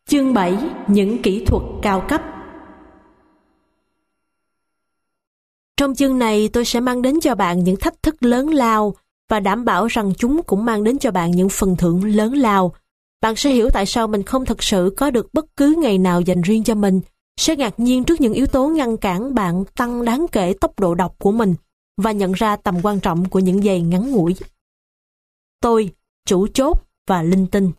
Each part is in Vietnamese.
Chương 7. Những kỹ thuật cao cấp. Trong chương này tôi sẽ mang đến cho bạn những thách thức lớn lao và đảm bảo rằng chúng cũng mang đến cho bạn những phần thưởng lớn lao. Bạn sẽ hiểu tại sao mình không thực sự có được bất cứ ngày nào dành riêng cho mình, sẽ ngạc nhiên trước những yếu tố ngăn cản bạn tăng đáng kể tốc độ đọc của mình và nhận ra tầm quan trọng của những giây ngắn ngủi. Tôi, chủ chốt và linh tinh.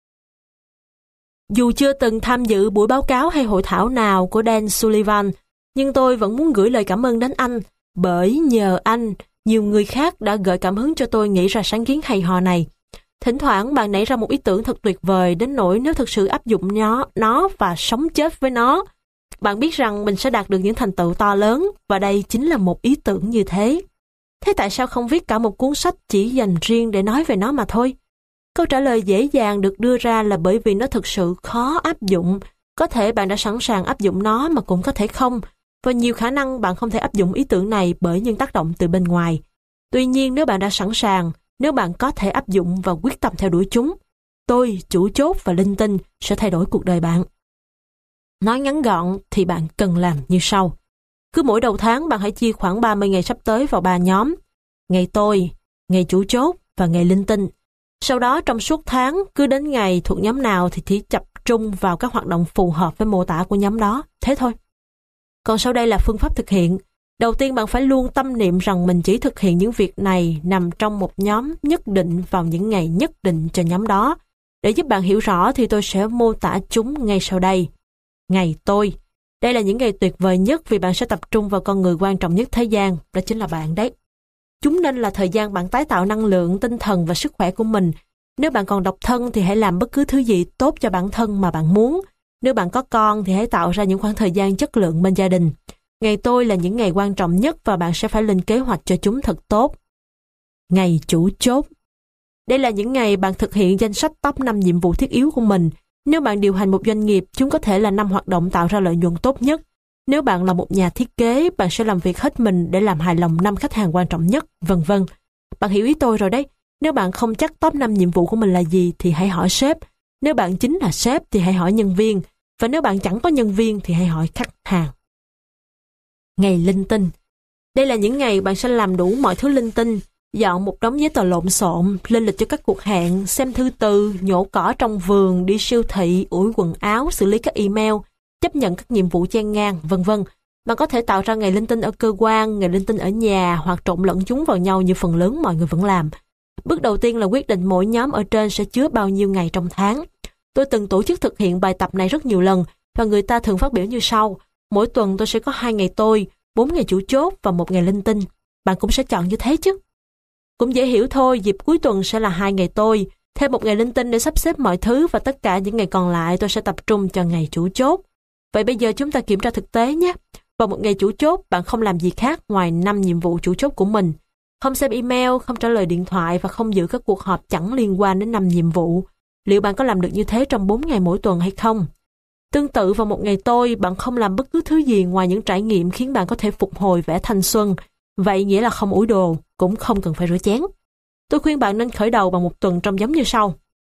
Dù chưa từng tham dự buổi báo cáo hay hội thảo nào của Dan Sullivan, nhưng tôi vẫn muốn gửi lời cảm ơn đến anh, bởi nhờ anh, nhiều người khác đã gợi cảm hứng cho tôi nghĩ ra sáng kiến hay ho này. Thỉnh thoảng bạn nảy ra một ý tưởng thật tuyệt vời đến nỗi nếu thực sự áp dụng nó và sống chết với nó, bạn biết rằng mình sẽ đạt được những thành tựu to lớn, và đây chính là một ý tưởng như thế. Thế tại sao không viết cả một cuốn sách chỉ dành riêng để nói về nó mà thôi? Câu trả lời dễ dàng được đưa ra là bởi vì nó thực sự khó áp dụng. Có thể bạn đã sẵn sàng áp dụng nó mà cũng có thể không, và nhiều khả năng bạn không thể áp dụng ý tưởng này bởi những tác động từ bên ngoài. Tuy nhiên nếu bạn đã sẵn sàng, nếu bạn có thể áp dụng và quyết tâm theo đuổi chúng, tôi, chủ chốt và linh tinh sẽ thay đổi cuộc đời bạn. Nói ngắn gọn thì bạn cần làm như sau. Cứ mỗi đầu tháng bạn hãy chia khoảng 30 ngày sắp tới vào 3 nhóm. Ngày tôi, ngày chủ chốt và ngày linh tinh. Sau đó trong suốt tháng, cứ đến ngày thuộc nhóm nào thì chỉ tập trung vào các hoạt động phù hợp với mô tả của nhóm đó. Thế thôi. Còn sau đây là phương pháp thực hiện. Đầu tiên bạn phải luôn tâm niệm rằng mình chỉ thực hiện những việc này nằm trong một nhóm nhất định vào những ngày nhất định cho nhóm đó. Để giúp bạn hiểu rõ thì tôi sẽ mô tả chúng ngay sau đây. Ngày tôi. Đây là những ngày tuyệt vời nhất vì bạn sẽ tập trung vào con người quan trọng nhất thế gian, đó chính là bạn đấy. Chúng nên là thời gian bạn tái tạo năng lượng, tinh thần và sức khỏe của mình. Nếu bạn còn độc thân thì hãy làm bất cứ thứ gì tốt cho bản thân mà bạn muốn. Nếu bạn có con thì hãy tạo ra những khoảng thời gian chất lượng bên gia đình. Ngày tôi là những ngày quan trọng nhất và bạn sẽ phải lên kế hoạch cho chúng thật tốt. Ngày chủ chốt. Đây là những ngày bạn thực hiện danh sách top 5 nhiệm vụ thiết yếu của mình. Nếu bạn điều hành một doanh nghiệp, chúng có thể là 5 hoạt động tạo ra lợi nhuận tốt nhất. Nếu bạn là một nhà thiết kế, bạn sẽ làm việc hết mình để làm hài lòng 5 khách hàng quan trọng nhất, vân vân. Bạn hiểu ý tôi rồi đấy. Nếu bạn không chắc top 5 nhiệm vụ của mình là gì thì hãy hỏi sếp. Nếu bạn chính là sếp thì hãy hỏi nhân viên. Và nếu bạn chẳng có nhân viên thì hãy hỏi khách hàng. Ngày linh tinh. Đây là những ngày bạn sẽ làm đủ mọi thứ linh tinh. Dọn một đống giấy tờ lộn xộn, lên lịch cho các cuộc hẹn, xem thư từ, nhổ cỏ trong vườn, đi siêu thị, ủi quần áo, xử lý các email, chấp nhận các nhiệm vụ chen ngang, vân vân. Bạn có thể tạo ra ngày linh tinh ở cơ quan, ngày linh tinh ở nhà hoặc trộn lẫn chúng vào nhau như phần lớn mọi người vẫn làm. Bước đầu tiên là quyết định mỗi nhóm ở trên sẽ chứa bao nhiêu ngày trong tháng. Tôi từng tổ chức thực hiện bài tập này rất nhiều lần và người ta thường phát biểu như sau. Mỗi tuần tôi sẽ có 2 ngày tôi, 4 ngày chủ chốt và 1 ngày linh tinh. Bạn cũng sẽ chọn như thế chứ? Cũng dễ hiểu thôi, dịp cuối tuần sẽ là 2 ngày tôi, thêm 1 ngày linh tinh để sắp xếp mọi thứ và tất cả những ngày còn lại tôi sẽ tập trung cho ngày chủ chốt. Vậy bây giờ chúng ta kiểm tra thực tế nhé. Vào một ngày chủ chốt, bạn không làm gì khác ngoài 5 nhiệm vụ chủ chốt của mình. Không xem email, không trả lời điện thoại và không giữ các cuộc họp chẳng liên quan đến 5 nhiệm vụ. Liệu bạn có làm được như thế trong 4 ngày mỗi tuần hay không? Tương tự vào một ngày tôi, bạn không làm bất cứ thứ gì ngoài những trải nghiệm khiến bạn có thể phục hồi vẻ thanh xuân. Vậy nghĩa là không ủi đồ, cũng không cần phải rửa chén. Tôi khuyên bạn nên khởi đầu bằng một tuần trông giống như sau.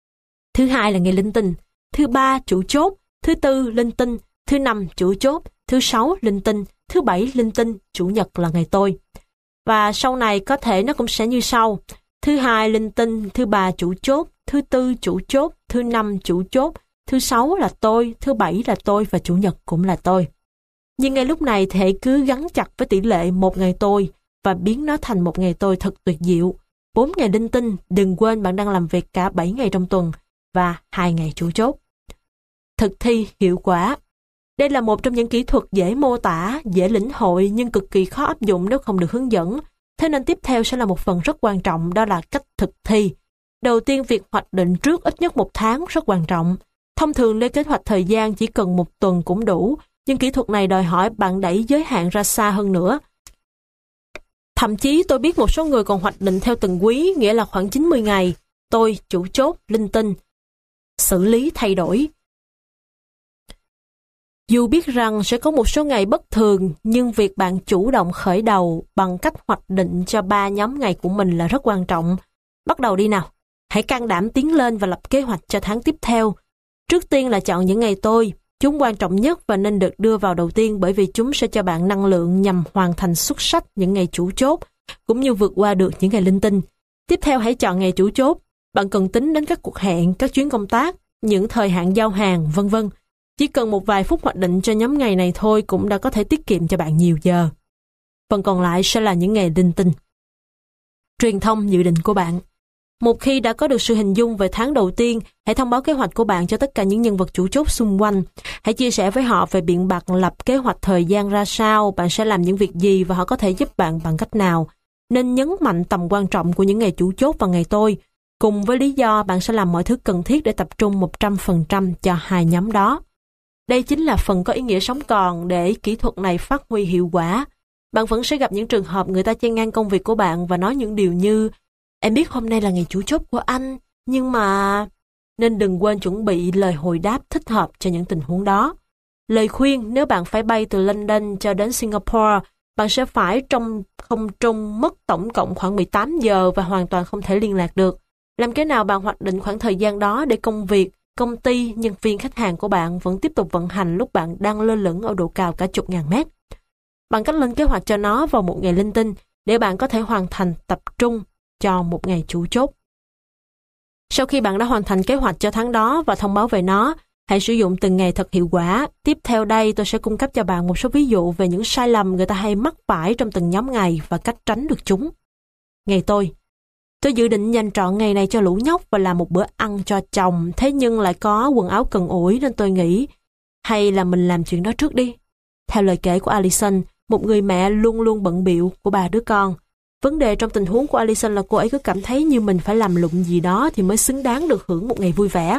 Thứ hai là ngày linh tinh, thứ ba chủ chốt, thứ tư linh tinh, thứ năm chủ chốt, thứ sáu linh tinh, thứ bảy linh tinh, chủ nhật là ngày tôi. Và sau này có thể nó cũng sẽ như sau. Thứ hai linh tinh, thứ ba chủ chốt, thứ tư chủ chốt, thứ năm chủ chốt, thứ sáu là tôi, thứ bảy là tôi và chủ nhật cũng là tôi. Nhưng ngay lúc này thì hãy cứ gắn chặt với tỷ lệ 1 ngày tôi và biến nó thành 1 ngày tôi thật tuyệt diệu. 4 ngày linh tinh, đừng quên bạn đang làm việc cả 7 ngày trong tuần và 2 ngày chủ chốt. Thực thi hiệu quả. Đây là một trong những kỹ thuật dễ mô tả, dễ lĩnh hội nhưng cực kỳ khó áp dụng nếu không được hướng dẫn. Thế nên tiếp theo sẽ là một phần rất quan trọng, đó là cách thực thi. Đầu tiên, việc hoạch định trước ít nhất 1 tháng rất quan trọng. Thông thường lên kế hoạch thời gian chỉ cần 1 tuần cũng đủ, nhưng kỹ thuật này đòi hỏi bạn đẩy giới hạn ra xa hơn nữa. Thậm chí tôi biết một số người còn hoạch định theo từng quý, nghĩa là khoảng 90 ngày. Tôi, chủ chốt, linh tinh, xử lý thay đổi. Dù biết rằng sẽ có một số ngày bất thường, nhưng việc bạn chủ động khởi đầu bằng cách hoạch định cho 3 nhóm ngày của mình là rất quan trọng. Bắt đầu đi nào. Hãy can đảm tiến lên và lập kế hoạch cho tháng tiếp theo. Trước tiên là chọn những ngày tôi. Chúng quan trọng nhất và nên được đưa vào đầu tiên bởi vì chúng sẽ cho bạn năng lượng nhằm hoàn thành xuất sắc những ngày chủ chốt, cũng như vượt qua được những ngày linh tinh. Tiếp theo hãy chọn ngày chủ chốt. Bạn cần tính đến các cuộc hẹn, các chuyến công tác, những thời hạn giao hàng, vân vân. Chỉ cần một vài phút hoạch định cho nhóm ngày này thôi cũng đã có thể tiết kiệm cho bạn nhiều giờ. Phần còn lại sẽ là những ngày linh tinh. Truyền thông dự định của bạn. Một khi đã có được sự hình dung về tháng đầu tiên, hãy thông báo kế hoạch của bạn cho tất cả những nhân vật chủ chốt xung quanh. Hãy chia sẻ với họ về biện bạch lập kế hoạch thời gian ra sao, bạn sẽ làm những việc gì và họ có thể giúp bạn bằng cách nào. Nên nhấn mạnh tầm quan trọng của những ngày chủ chốt và ngày tôi, cùng với lý do bạn sẽ làm mọi thứ cần thiết để tập trung 100% cho hai nhóm đó. Đây chính là phần có ý nghĩa sống còn để kỹ thuật này phát huy hiệu quả. Bạn vẫn sẽ gặp những trường hợp người ta chen ngang công việc của bạn và nói những điều như em biết hôm nay là ngày chủ chốt của anh, nhưng mà... Nên đừng quên chuẩn bị lời hồi đáp thích hợp cho những tình huống đó. Lời khuyên, nếu bạn phải bay từ London cho đến Singapore, bạn sẽ phải trong không trung mất tổng cộng khoảng 18 giờ và hoàn toàn không thể liên lạc được. Làm thế nào bạn hoạch định khoảng thời gian đó để công việc, công ty, nhân viên khách hàng của bạn vẫn tiếp tục vận hành lúc bạn đang lơ lửng ở độ cao cả chục ngàn mét? Bằng cách lên kế hoạch cho nó vào một ngày linh tinh để bạn có thể hoàn thành tập trung cho một ngày chủ chốt. Sau khi bạn đã hoàn thành kế hoạch cho tháng đó và thông báo về nó, hãy sử dụng từng ngày thật hiệu quả. Tiếp theo đây tôi sẽ cung cấp cho bạn một số ví dụ về những sai lầm người ta hay mắc phải trong từng nhóm ngày và cách tránh được chúng. Ngày tôi dự định dành trọn ngày này cho lũ nhóc và làm một bữa ăn cho chồng, thế nhưng lại có quần áo cần ủi nên tôi nghĩ hay là mình làm chuyện đó trước đi. Theo lời kể của Alison, một người mẹ luôn luôn bận bịu của 3 đứa con. Vấn đề trong tình huống của Alison là cô ấy cứ cảm thấy như mình phải làm lụng gì đó thì mới xứng đáng được hưởng một ngày vui vẻ.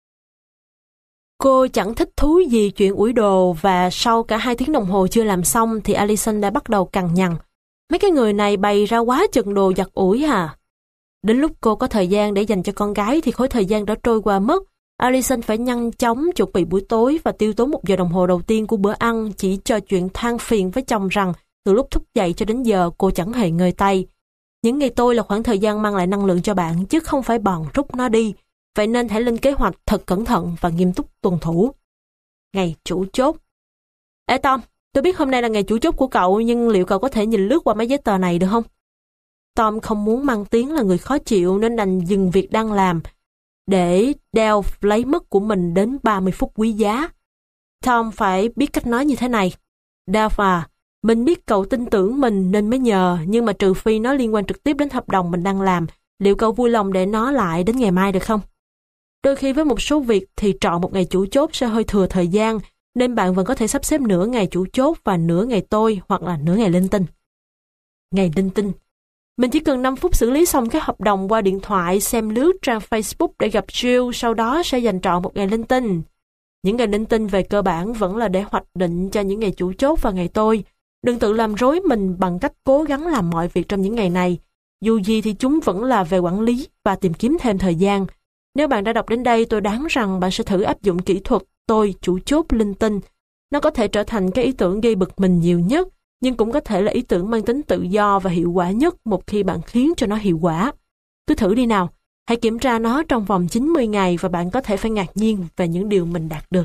Cô chẳng thích thú gì chuyện ủi đồ và sau cả 2 tiếng đồng hồ chưa làm xong thì Alison đã bắt đầu cằn nhằn. Mấy cái người này bày ra quá chừng đồ giặt ủi à. Đến lúc cô có thời gian để dành cho con gái thì khối thời gian đã trôi qua mất. Alison phải nhanh chóng chuẩn bị buổi tối và tiêu tốn 1 giờ đồng hồ đầu tiên của bữa ăn chỉ cho chuyện than phiền với chồng rằng từ lúc thức dậy cho đến giờ cô chẳng hề ngơi tay. Những ngày tôi là khoảng thời gian mang lại năng lượng cho bạn chứ không phải bòn rút nó đi. Vậy nên hãy lên kế hoạch thật cẩn thận và nghiêm túc tuân thủ. Ngày chủ chốt. Ê Tom, tôi biết hôm nay là ngày chủ chốt của cậu nhưng liệu cậu có thể nhìn lướt qua mấy giấy tờ này được không? Tom không muốn mang tiếng là người khó chịu nên đành dừng việc đang làm để Dale lấy mất của mình đến 30 phút quý giá. Tom phải biết cách nói như thế này. Dale à, mình biết cậu tin tưởng mình nên mới nhờ, nhưng mà trừ phi nó liên quan trực tiếp đến hợp đồng mình đang làm, liệu cậu vui lòng để nó lại đến ngày mai được không? Đôi khi với một số việc thì chọn một ngày chủ chốt sẽ hơi thừa thời gian, nên bạn vẫn có thể sắp xếp nửa ngày chủ chốt và nửa ngày tôi hoặc là nửa ngày linh tinh. Ngày linh tinh. Mình chỉ cần 5 phút xử lý xong cái hợp đồng qua điện thoại, xem lướt trang Facebook để gặp Jill, sau đó sẽ dành trọn một ngày linh tinh. Những ngày linh tinh về cơ bản vẫn là để hoạch định cho những ngày chủ chốt và ngày tôi. Đừng tự làm rối mình bằng cách cố gắng làm mọi việc trong những ngày này. Dù gì thì chúng vẫn là về quản lý và tìm kiếm thêm thời gian. Nếu bạn đã đọc đến đây, tôi đoán rằng bạn sẽ thử áp dụng kỹ thuật tôi chủ chốt linh tinh. Nó có thể trở thành cái ý tưởng gây bực mình nhiều nhất, nhưng cũng có thể là ý tưởng mang tính tự do và hiệu quả nhất một khi bạn khiến cho nó hiệu quả. Cứ thử đi nào, hãy kiểm tra nó trong vòng 90 ngày và bạn có thể phải ngạc nhiên về những điều mình đạt được.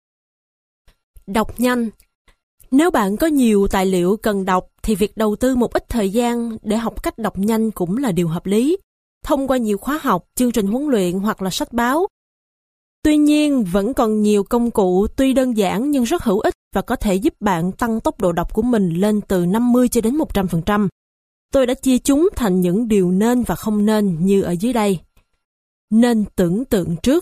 Đọc nhanh. Nếu bạn có nhiều tài liệu cần đọc thì việc đầu tư một ít thời gian để học cách đọc nhanh cũng là điều hợp lý, thông qua nhiều khóa học, chương trình huấn luyện hoặc là sách báo. Tuy nhiên, vẫn còn nhiều công cụ tuy đơn giản nhưng rất hữu ích và có thể giúp bạn tăng tốc độ đọc của mình lên từ 50 cho đến 100%. Tôi đã chia chúng thành những điều nên và không nên như ở dưới đây. Nên tưởng tượng trước.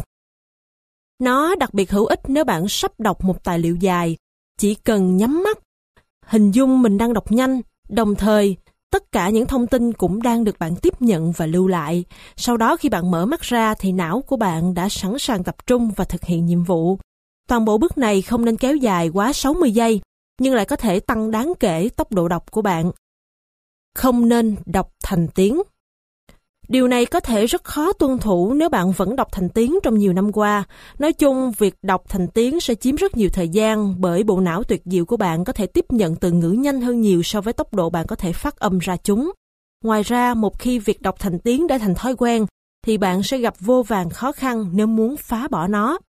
Nó đặc biệt hữu ích nếu bạn sắp đọc một tài liệu dài. Chỉ cần nhắm mắt, hình dung mình đang đọc nhanh, đồng thời tất cả những thông tin cũng đang được bạn tiếp nhận và lưu lại. Sau đó khi bạn mở mắt ra thì não của bạn đã sẵn sàng tập trung và thực hiện nhiệm vụ. Toàn bộ bước này không nên kéo dài quá 60 giây, nhưng lại có thể tăng đáng kể tốc độ đọc của bạn. Không nên đọc thành tiếng. Điều này có thể rất khó tuân thủ nếu bạn vẫn đọc thành tiếng trong nhiều năm qua. Nói chung, việc đọc thành tiếng sẽ chiếm rất nhiều thời gian bởi bộ não tuyệt diệu của bạn có thể tiếp nhận từ ngữ nhanh hơn nhiều so với tốc độ bạn có thể phát âm ra chúng. Ngoài ra, một khi việc đọc thành tiếng đã thành thói quen, thì bạn sẽ gặp vô vàn khó khăn nếu muốn phá bỏ nó.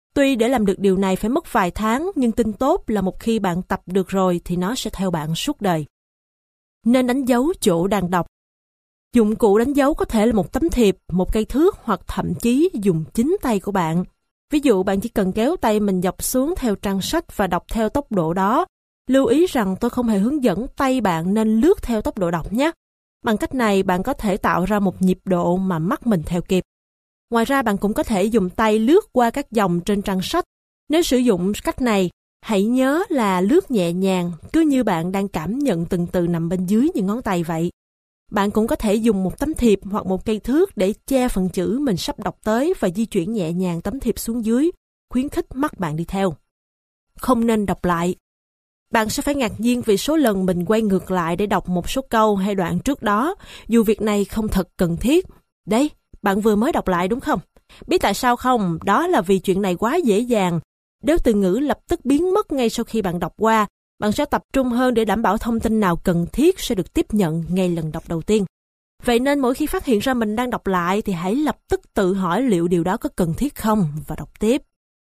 Tuy để làm được điều này phải mất vài tháng, nhưng tin tốt là một khi bạn tập được rồi thì nó sẽ theo bạn suốt đời. Nên đánh dấu chỗ đang đọc. Dụng cụ đánh dấu có thể là một tấm thiệp, một cây thước hoặc thậm chí dùng chính tay của bạn. Ví dụ bạn chỉ cần kéo tay mình dọc xuống theo trang sách và đọc theo tốc độ đó. Lưu ý rằng tôi không hề hướng dẫn tay bạn nên lướt theo tốc độ đọc nhé. Bằng cách này bạn có thể tạo ra một nhịp độ mà mắt mình theo kịp. Ngoài ra bạn cũng có thể dùng tay lướt qua các dòng trên trang sách. Nếu sử dụng cách này, hãy nhớ là lướt nhẹ nhàng, cứ như bạn đang cảm nhận từng từ nằm bên dưới những ngón tay vậy. Bạn cũng có thể dùng một tấm thiệp hoặc một cây thước để che phần chữ mình sắp đọc tới và di chuyển nhẹ nhàng tấm thiệp xuống dưới, khuyến khích mắt bạn đi theo. Không nên đọc lại. Bạn sẽ phải ngạc nhiên vì số lần mình quay ngược lại để đọc một số câu hay đoạn trước đó, dù việc này không thật cần thiết. Đấy, bạn vừa mới đọc lại đúng không? Biết tại sao không? Đó là vì chuyện này quá dễ dàng. Nếu từ ngữ lập tức biến mất ngay sau khi bạn đọc qua, bạn sẽ tập trung hơn để đảm bảo thông tin nào cần thiết sẽ được tiếp nhận ngay lần đọc đầu tiên. Vậy nên mỗi khi phát hiện ra mình đang đọc lại thì hãy lập tức tự hỏi liệu điều đó có cần thiết không và đọc tiếp.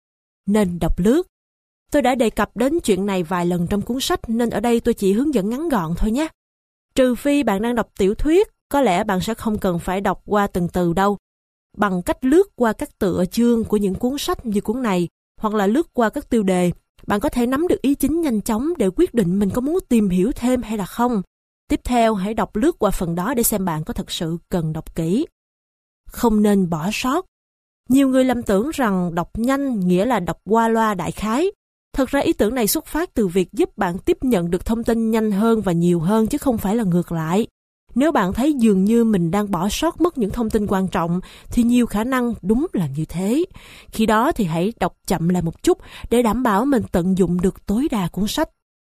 Nên đọc lướt. Tôi đã đề cập đến chuyện này vài lần trong cuốn sách nên ở đây tôi chỉ hướng dẫn ngắn gọn thôi nhé. Trừ phi bạn đang đọc tiểu thuyết, có lẽ bạn sẽ không cần phải đọc qua từng từ đâu. Bằng cách lướt qua các tựa chương của những cuốn sách như cuốn này, hoặc là lướt qua các tiêu đề, bạn có thể nắm được ý chính nhanh chóng để quyết định mình có muốn tìm hiểu thêm hay là không. Tiếp theo, hãy đọc lướt qua phần đó để xem bạn có thật sự cần đọc kỹ. Không nên bỏ sót. Nhiều người lầm tưởng rằng đọc nhanh nghĩa là đọc qua loa đại khái. Thật ra ý tưởng này xuất phát từ việc giúp bạn tiếp nhận được thông tin nhanh hơn và nhiều hơn chứ không phải là ngược lại. Nếu bạn thấy dường như mình đang bỏ sót mất những thông tin quan trọng thì nhiều khả năng đúng là như thế. Khi đó thì hãy đọc chậm lại một chút để đảm bảo mình tận dụng được tối đa cuốn sách.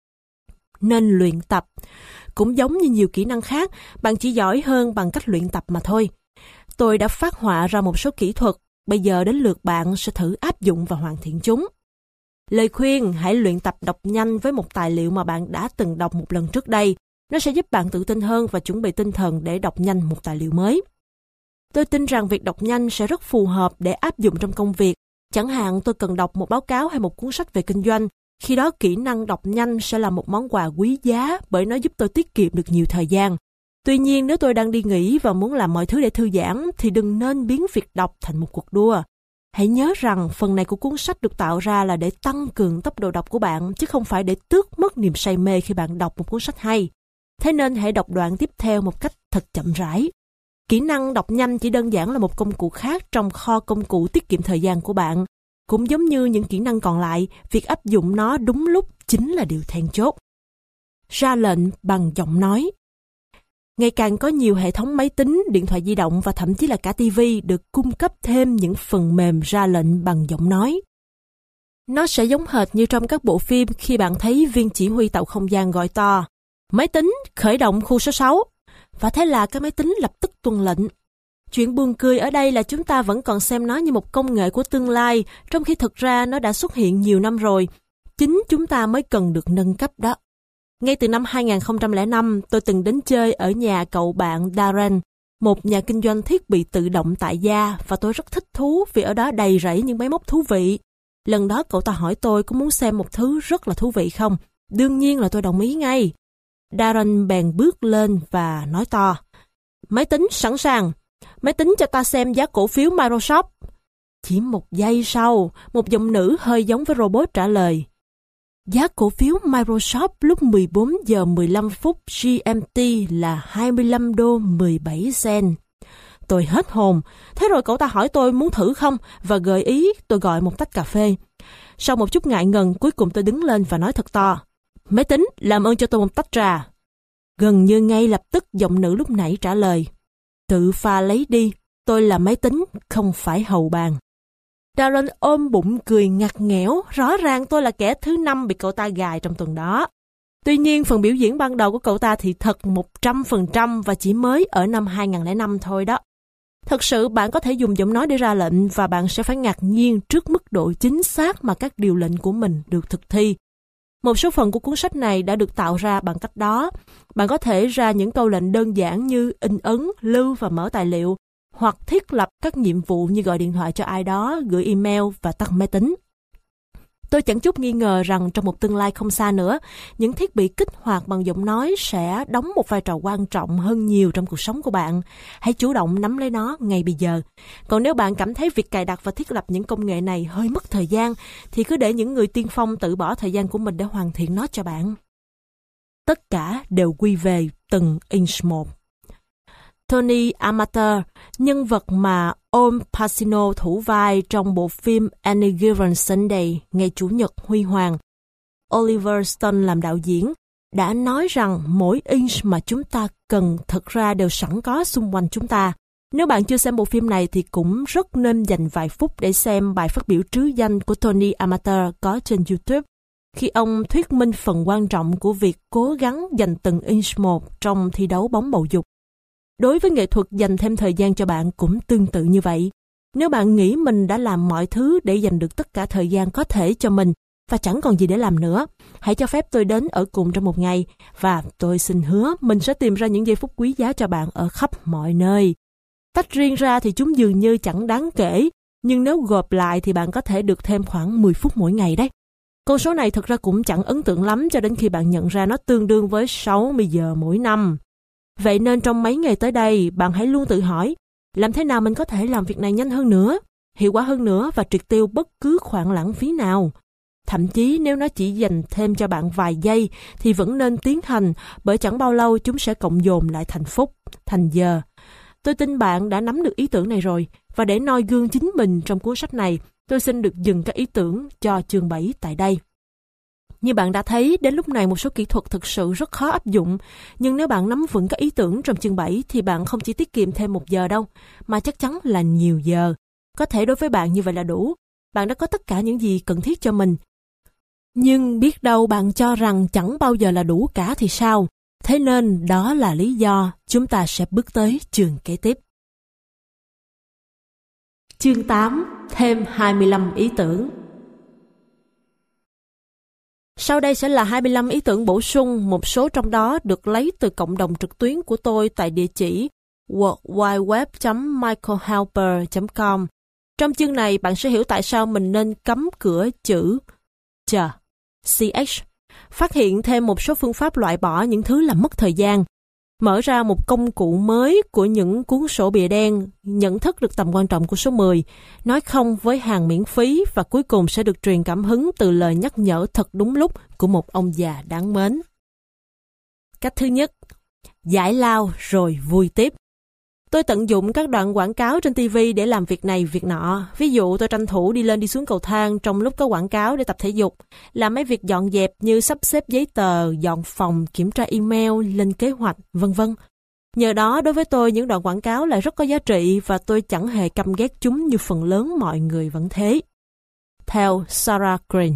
Nên luyện tập. Cũng giống như nhiều kỹ năng khác, bạn chỉ giỏi hơn bằng cách luyện tập mà thôi. Tôi đã phác họa ra một số kỹ thuật, bây giờ đến lượt bạn sẽ thử áp dụng và hoàn thiện chúng. Lời khuyên, hãy luyện tập đọc nhanh với một tài liệu mà bạn đã từng đọc một lần trước đây. Nó sẽ giúp bạn tự tin hơn và chuẩn bị tinh thần để đọc nhanh một tài liệu mới. Tôi tin rằng việc đọc nhanh sẽ rất phù hợp để áp dụng trong công việc. Chẳng hạn tôi cần đọc một báo cáo hay một cuốn sách về kinh doanh. Khi đó kỹ năng đọc nhanh sẽ là một món quà quý giá bởi nó giúp tôi tiết kiệm được nhiều thời gian. Tuy nhiên nếu tôi đang đi nghỉ và muốn làm mọi thứ để thư giãn thì đừng nên biến việc đọc thành một cuộc đua. Hãy nhớ rằng phần này của cuốn sách được tạo ra là để tăng cường tốc độ đọc của bạn chứ không phải để tước mất niềm say mê khi bạn đọc một cuốn sách hay. Thế nên hãy đọc đoạn tiếp theo một cách thật chậm rãi. Kỹ năng đọc nhanh chỉ đơn giản là một công cụ khác trong kho công cụ tiết kiệm thời gian của bạn. Cũng giống như những kỹ năng còn lại, việc áp dụng nó đúng lúc chính là điều then chốt. Ra lệnh bằng giọng nói. Ngày càng có nhiều hệ thống máy tính, điện thoại di động và thậm chí là cả TV được cung cấp thêm những phần mềm ra lệnh bằng giọng nói. Nó sẽ giống hệt như trong các bộ phim khi bạn thấy viên chỉ huy tàu không gian gọi to: máy tính khởi động khu số 6. Và thế là cái máy tính lập tức tuân lệnh. Chuyện buồn cười ở đây là chúng ta vẫn còn xem nó như một công nghệ của tương lai, trong khi thực ra nó đã xuất hiện nhiều năm rồi. Chính chúng ta mới cần được nâng cấp đó. Ngay từ năm 2005, tôi từng đến chơi ở nhà cậu bạn Darren, một nhà kinh doanh thiết bị tự động tại gia, và tôi rất thích thú vì ở đó đầy rẫy những máy móc thú vị. Lần đó cậu ta hỏi tôi có muốn xem một thứ rất là thú vị không? Đương nhiên là tôi đồng ý ngay. Darren bèn bước lên và nói to: máy tính sẵn sàng. Máy tính cho ta xem giá cổ phiếu Microsoft. Chỉ một giây sau, một giọng nữ hơi giống với robot trả lời: giá cổ phiếu Microsoft lúc 14 giờ 15 phút GMT là 25 đô 17 cent. Tôi hết hồn. Thế rồi cậu ta hỏi tôi muốn thử không và gợi ý tôi gọi một tách cà phê. Sau một chút ngại ngần, cuối cùng tôi đứng lên và nói thật to: máy tính, làm ơn cho tôi một tách trà. Gần như ngay lập tức giọng nữ lúc nãy trả lời: tự pha lấy đi, tôi là máy tính, không phải hầu bàn. Darren ôm bụng cười ngặt nghẽo, rõ ràng tôi là kẻ thứ 5 bị cậu ta gài trong tuần đó. Tuy nhiên phần biểu diễn ban đầu của cậu ta thì thật 100% và chỉ mới ở năm 2005 thôi đó. Thật sự bạn có thể dùng giọng nói để ra lệnh và bạn sẽ phải ngạc nhiên trước mức độ chính xác mà các điều lệnh của mình được thực thi. Một số phần của cuốn sách này đã được tạo ra bằng cách đó. Bạn có thể ra những câu lệnh đơn giản như in ấn, lưu và mở tài liệu, hoặc thiết lập các nhiệm vụ như gọi điện thoại cho ai đó, gửi email và tắt máy tính. Tôi chẳng chút nghi ngờ rằng trong một tương lai không xa nữa, những thiết bị kích hoạt bằng giọng nói sẽ đóng một vai trò quan trọng hơn nhiều trong cuộc sống của bạn. Hãy chủ động nắm lấy nó ngay bây giờ. Còn nếu bạn cảm thấy việc cài đặt và thiết lập những công nghệ này hơi mất thời gian, thì cứ để những người tiên phong tự bỏ thời gian của mình để hoàn thiện nó cho bạn. Tất cả đều quy về từng inch một. Tony Amateur, nhân vật mà Al Pacino thủ vai trong bộ phim Any Given Sunday, ngày Chủ nhật huy hoàng, Oliver Stone làm đạo diễn, đã nói rằng mỗi inch mà chúng ta cần thực ra đều sẵn có xung quanh chúng ta. Nếu bạn chưa xem bộ phim này thì cũng rất nên dành vài phút để xem bài phát biểu trứ danh của Tony Amateur có trên YouTube, khi ông thuyết minh phần quan trọng của việc cố gắng dành từng inch một trong thi đấu bóng bầu dục. Đối với nghệ thuật, dành thêm thời gian cho bạn cũng tương tự như vậy. Nếu bạn nghĩ mình đã làm mọi thứ để dành được tất cả thời gian có thể cho mình và chẳng còn gì để làm nữa, hãy cho phép tôi đến ở cùng trong một ngày và tôi xin hứa mình sẽ tìm ra những giây phút quý giá cho bạn ở khắp mọi nơi. Tách riêng ra thì chúng dường như chẳng đáng kể, nhưng nếu gộp lại thì bạn có thể được thêm khoảng 10 phút mỗi ngày đấy. Con số này thực ra cũng chẳng ấn tượng lắm cho đến khi bạn nhận ra nó tương đương với 60 giờ mỗi năm. Vậy nên trong mấy ngày tới đây, bạn hãy luôn tự hỏi, làm thế nào mình có thể làm việc này nhanh hơn nữa, hiệu quả hơn nữa và triệt tiêu bất cứ khoản lãng phí nào. Thậm chí nếu nó chỉ dành thêm cho bạn vài giây thì vẫn nên tiến hành, bởi chẳng bao lâu chúng sẽ cộng dồn lại thành phút, thành giờ. Tôi tin bạn đã nắm được ý tưởng này rồi, và để noi gương chính mình trong cuốn sách này, tôi xin được dừng các ý tưởng cho chương 7 tại đây. Như bạn đã thấy, đến lúc này một số kỹ thuật thực sự rất khó áp dụng, nhưng nếu bạn nắm vững các ý tưởng trong chương 7 thì bạn không chỉ tiết kiệm thêm 1 giờ đâu, mà chắc chắn là nhiều giờ. Có thể đối với bạn như vậy là đủ, bạn đã có tất cả những gì cần thiết cho mình. Nhưng biết đâu bạn cho rằng chẳng bao giờ là đủ cả thì sao? Thế nên đó là lý do chúng ta sẽ bước tới chương kế tiếp. Chương 8. Thêm 25 ý tưởng. Sau đây sẽ là 25 ý tưởng bổ sung, một số trong đó được lấy từ cộng đồng trực tuyến của tôi tại địa chỉ worldwideweb.michaelhelper.com. Trong chương này, bạn sẽ hiểu tại sao mình nên cấm cửa chữ ch, phát hiện thêm một số phương pháp loại bỏ những thứ làm mất thời gian, mở ra một công cụ mới của những cuốn sổ bìa đen, nhận thức được tầm quan trọng của số 10, nói không với hàng miễn phí và cuối cùng sẽ được truyền cảm hứng từ lời nhắc nhở thật đúng lúc của một ông già đáng mến. Cách thứ nhất, giải lao rồi vui tiếp. Tôi tận dụng các đoạn quảng cáo trên TV để làm việc này việc nọ. Ví dụ tôi tranh thủ đi lên đi xuống cầu thang trong lúc có quảng cáo để tập thể dục, làm mấy việc dọn dẹp như sắp xếp giấy tờ, dọn phòng, kiểm tra email, lên kế hoạch, vân vân. Nhờ đó đối với tôi những đoạn quảng cáo lại rất có giá trị và tôi chẳng hề căm ghét chúng như phần lớn mọi người vẫn thế. Theo Sarah Green.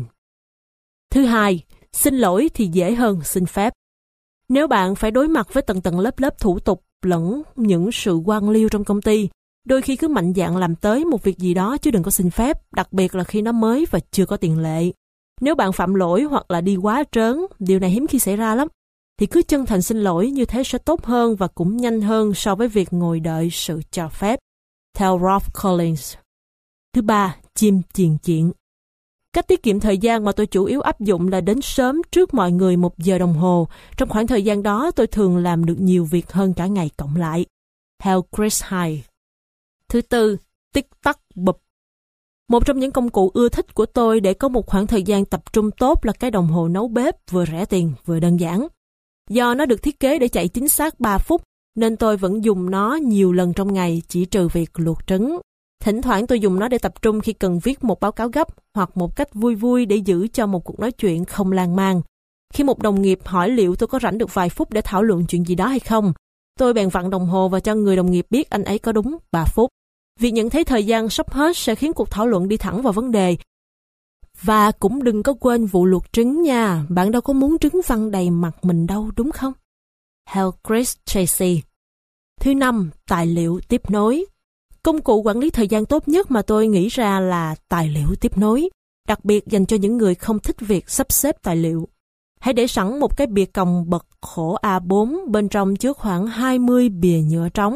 Thứ hai, xin lỗi thì dễ hơn xin phép. Nếu bạn phải đối mặt với tầng lớp thủ tục lẫn những sự quan liêu trong công ty, đôi khi cứ mạnh dạn làm tới một việc gì đó chứ đừng có xin phép, đặc biệt là khi nó mới và chưa có tiền lệ. Nếu bạn phạm lỗi hoặc là đi quá trớn, điều này hiếm khi xảy ra lắm, thì cứ chân thành xin lỗi, như thế sẽ tốt hơn và cũng nhanh hơn so với việc ngồi đợi sự cho phép. Theo Rolf Collins. Thứ ba, chim chiền chuyện. Cách tiết kiệm thời gian mà tôi chủ yếu áp dụng là đến sớm trước mọi người 1 giờ đồng hồ. Trong khoảng thời gian đó tôi thường làm được nhiều việc hơn cả ngày cộng lại. Theo Chris High. Thứ tư, tích tắc bụp. Một trong những công cụ ưa thích của tôi để có một khoảng thời gian tập trung tốt là cái đồng hồ nấu bếp vừa rẻ tiền vừa đơn giản. Do nó được thiết kế để chạy chính xác 3 phút, nên tôi vẫn dùng nó nhiều lần trong ngày, chỉ trừ việc luộc trứng. Thỉnh thoảng tôi dùng nó để tập trung khi cần viết một báo cáo gấp hoặc một cách vui vui để giữ cho một cuộc nói chuyện không lan man. Khi một đồng nghiệp hỏi liệu tôi có rảnh được vài phút để thảo luận chuyện gì đó hay không, tôi bèn vặn đồng hồ và cho người đồng nghiệp biết anh ấy có đúng 3 phút. Việc nhận thấy thời gian sắp hết sẽ khiến cuộc thảo luận đi thẳng vào vấn đề. Và cũng đừng có quên vụ luộc trứng nha, bạn đâu có muốn trứng văng đầy mặt mình đâu, đúng không? Hal Chris Tracy. Thứ năm, tài liệu tiếp nối. Công cụ quản lý thời gian tốt nhất mà tôi nghĩ ra là tài liệu tiếp nối, đặc biệt dành cho những người không thích việc sắp xếp tài liệu. Hãy để sẵn một cái bìa còng bật khổ A4, bên trong chứa khoảng 20 bìa nhựa trống.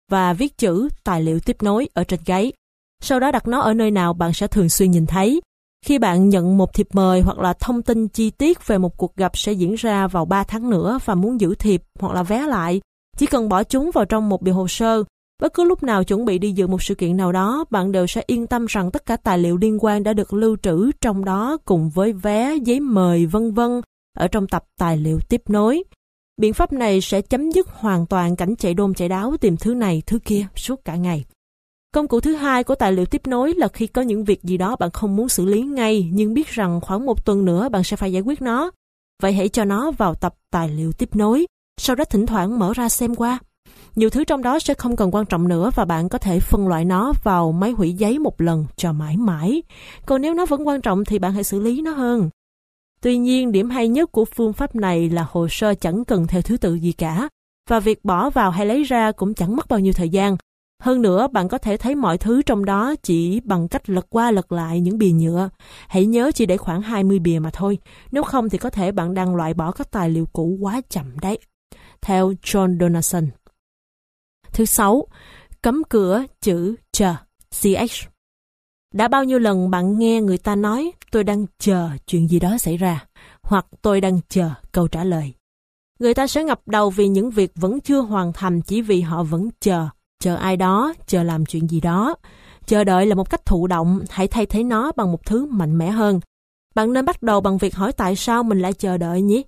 và viết chữ tài liệu tiếp nối ở trên gáy. Sau đó đặt nó ở nơi nào bạn sẽ thường xuyên nhìn thấy. Khi bạn nhận một thiệp mời hoặc là thông tin chi tiết về một cuộc gặp sẽ diễn ra vào 3 tháng nữa và muốn giữ thiệp hoặc là vé lại, chỉ cần bỏ chúng vào trong một bìa hồ sơ. Bất cứ lúc nào chuẩn bị đi dự một sự kiện nào đó, bạn đều sẽ yên tâm rằng tất cả tài liệu liên quan đã được lưu trữ trong đó cùng với vé, giấy mời, vân vân ở trong tập tài liệu tiếp nối. Biện pháp này sẽ chấm dứt hoàn toàn cảnh chạy đôn chạy đáo tìm thứ này, thứ kia suốt cả ngày. Công cụ thứ hai của tài liệu tiếp nối là khi có những việc gì đó bạn không muốn xử lý ngay nhưng biết rằng khoảng 1 tuần nữa bạn sẽ phải giải quyết nó. Vậy hãy cho nó vào tập tài liệu tiếp nối, sau đó thỉnh thoảng mở ra xem qua. Nhiều thứ trong đó sẽ không còn quan trọng nữa và bạn có thể phân loại nó vào máy hủy giấy một lần cho mãi mãi. Còn nếu nó vẫn quan trọng thì bạn hãy xử lý nó hơn. Tuy nhiên, điểm hay nhất của phương pháp này là hồ sơ chẳng cần theo thứ tự gì cả, và việc bỏ vào hay lấy ra cũng chẳng mất bao nhiêu thời gian. Hơn nữa, bạn có thể thấy mọi thứ trong đó chỉ bằng cách lật qua lật lại những bìa nhựa. Hãy nhớ chỉ để khoảng 20 bìa mà thôi, nếu không thì có thể bạn đang loại bỏ các tài liệu cũ quá chậm đấy. Theo John Donaldson. Thứ 6. Cấm cửa chữ chờ, CH. Đã bao nhiêu lần bạn nghe người ta nói tôi đang chờ chuyện gì đó xảy ra, hoặc tôi đang chờ câu trả lời. Người ta sẽ ngập đầu vì những việc vẫn chưa hoàn thành chỉ vì họ vẫn chờ ai đó, chờ làm chuyện gì đó. Chờ đợi là một cách thụ động, hãy thay thế nó bằng một thứ mạnh mẽ hơn. Bạn nên bắt đầu bằng việc hỏi tại sao mình lại chờ đợi nhỉ?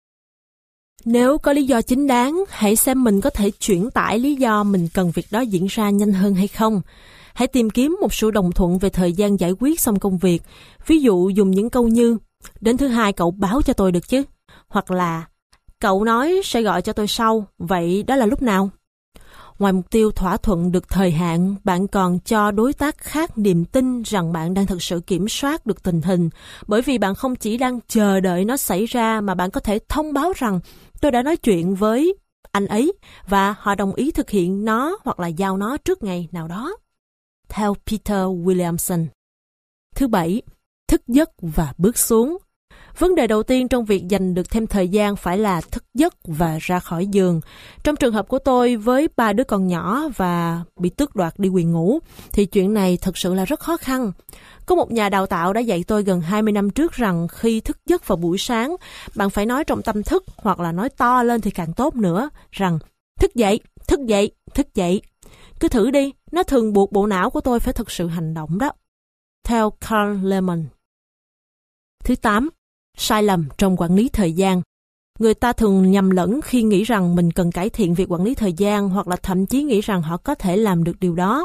Nếu có lý do chính đáng, hãy xem mình có thể chuyển tải lý do mình cần việc đó diễn ra nhanh hơn hay không. Hãy tìm kiếm một sự đồng thuận về thời gian giải quyết xong công việc. Ví dụ dùng những câu như, đến thứ Hai cậu báo cho tôi được chứ? Hoặc là, cậu nói sẽ gọi cho tôi sau, vậy đó là lúc nào? Ngoài mục tiêu thỏa thuận được thời hạn, bạn còn cho đối tác khác niềm tin rằng bạn đang thực sự kiểm soát được tình hình, bởi vì bạn không chỉ đang chờ đợi nó xảy ra mà bạn có thể thông báo rằng tôi đã nói chuyện với anh ấy và họ đồng ý thực hiện nó hoặc là giao nó trước ngày nào đó. Theo Peter Williamson. Thứ 7. Thức giấc và bước xuống. Vấn đề đầu tiên trong việc dành được thêm thời gian phải là thức giấc và ra khỏi giường. Trong trường hợp của tôi với 3 đứa con nhỏ và bị tước đoạt đi quyền ngủ, thì chuyện này thật sự là rất khó khăn. Có một nhà đào tạo đã dạy tôi gần 20 năm trước rằng khi thức giấc vào buổi sáng, bạn phải nói trong tâm thức hoặc là nói to lên thì càng tốt nữa, rằng thức dậy, thức dậy, thức dậy. Cứ thử đi, nó thường buộc bộ não của tôi phải thực sự hành động đó. Theo Carl Lemon. Thứ 8. Sai lầm trong quản lý thời gian. Người ta thường nhầm lẫn khi nghĩ rằng mình cần cải thiện việc quản lý thời gian hoặc là thậm chí nghĩ rằng họ có thể làm được điều đó.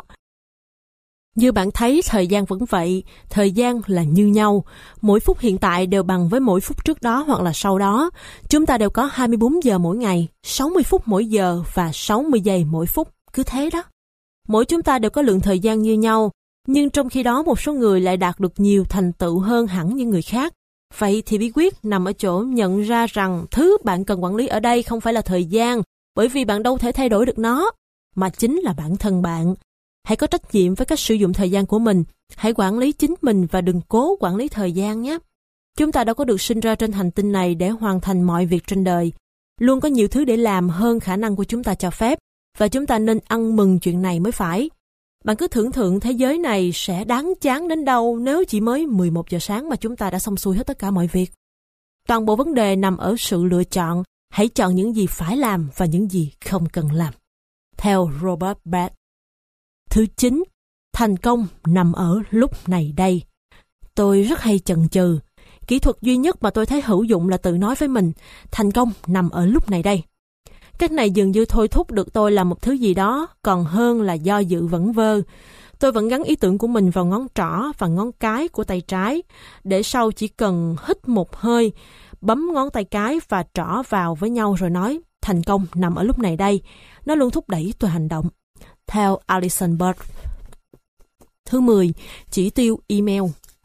Như bạn thấy, thời gian vẫn vậy, thời gian là như nhau. Mỗi phút hiện tại đều bằng với mỗi phút trước đó hoặc là sau đó. Chúng ta đều có 24 giờ mỗi ngày, 60 phút mỗi giờ và 60 giây mỗi phút. Cứ thế đó. Mỗi chúng ta đều có lượng thời gian như nhau, nhưng trong khi đó một số người lại đạt được nhiều thành tựu hơn hẳn những người khác. Vậy thì bí quyết nằm ở chỗ nhận ra rằng thứ bạn cần quản lý ở đây không phải là thời gian, bởi vì bạn đâu thể thay đổi được nó, mà chính là bản thân bạn. Hãy có trách nhiệm với cách sử dụng thời gian của mình, hãy quản lý chính mình và đừng cố quản lý thời gian nhé. Chúng ta đâu có được sinh ra trên hành tinh này để hoàn thành mọi việc trên đời. Luôn có nhiều thứ để làm hơn khả năng của chúng ta cho phép, và chúng ta nên ăn mừng chuyện này mới phải. Bạn cứ tưởng tượng thế giới này sẽ đáng chán đến đâu nếu chỉ mới 11 giờ sáng mà chúng ta đã xong xuôi hết tất cả mọi việc. Toàn bộ vấn đề nằm ở sự lựa chọn. Hãy chọn những gì phải làm và những gì không cần làm. Theo Robert Bath. Thứ 9. Thành công nằm ở lúc này đây. Tôi rất hay chần chừ. Kỹ thuật duy nhất mà tôi thấy hữu dụng là tự nói với mình, thành công nằm ở lúc này đây. Cách này dường như thôi thúc được tôi làm một thứ gì đó, còn hơn là do dự vẩn vơ. Tôi vẫn gắn ý tưởng của mình vào ngón trỏ và ngón cái của tay trái, để sau chỉ cần hít một hơi, bấm ngón tay cái và trỏ vào với nhau rồi nói, thành công nằm ở lúc này đây. Nó luôn thúc đẩy tôi hành động. Theo Alison Bird. Thứ 10. Chỉ tiêu email.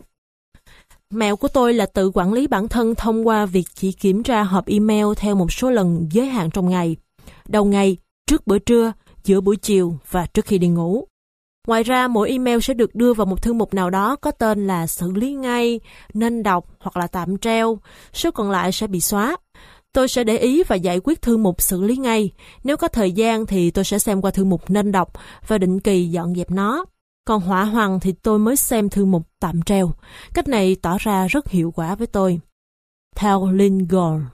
Mẹo của tôi là tự quản lý bản thân thông qua việc chỉ kiểm tra hộp email theo một số lần giới hạn trong ngày. Đầu ngày, trước bữa trưa, giữa buổi chiều và trước khi đi ngủ. Ngoài ra, mỗi email sẽ được đưa vào một thư mục nào đó có tên là xử lý ngay, nên đọc hoặc là tạm treo. Số còn lại sẽ bị xóa. Tôi sẽ để ý và giải quyết thư mục xử lý ngay. Nếu có thời gian thì tôi sẽ xem qua thư mục nên đọc và định kỳ dọn dẹp nó. Còn họa hoằng thì tôi mới xem thư mục tạm treo. Cách này tỏ ra rất hiệu quả với tôi. Theo Lynn Gore.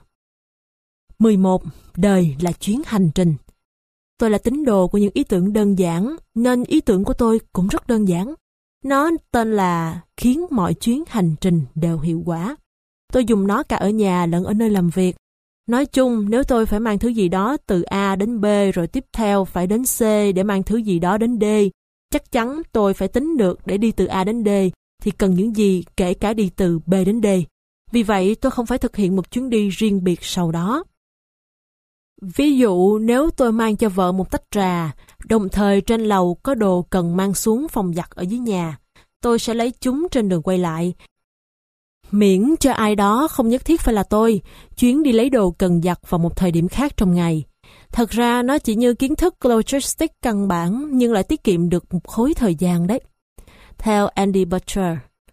11. Đời là chuyến hành trình. Tôi là tín đồ của những ý tưởng đơn giản, nên ý tưởng của tôi cũng rất đơn giản. Nó tên là khiến mọi chuyến hành trình đều hiệu quả. Tôi dùng nó cả ở nhà lẫn ở nơi làm việc. Nói chung, nếu tôi phải mang thứ gì đó từ A đến B rồi tiếp theo phải đến C để mang thứ gì đó đến D, chắc chắn tôi phải tính được để đi từ A đến D thì cần những gì kể cả đi từ B đến D. Vì vậy, tôi không phải thực hiện một chuyến đi riêng biệt sau đó. Ví dụ, nếu tôi mang cho vợ một tách trà, đồng thời trên lầu có đồ cần mang xuống phòng giặt ở dưới nhà, tôi sẽ lấy chúng trên đường quay lại. Miễn cho ai đó, không nhất thiết phải là tôi, chuyến đi lấy đồ cần giặt vào một thời điểm khác trong ngày. Thật ra nó chỉ như kiến thức logistics căn bản nhưng lại tiết kiệm được một khối thời gian đấy. Theo Andy Butcher.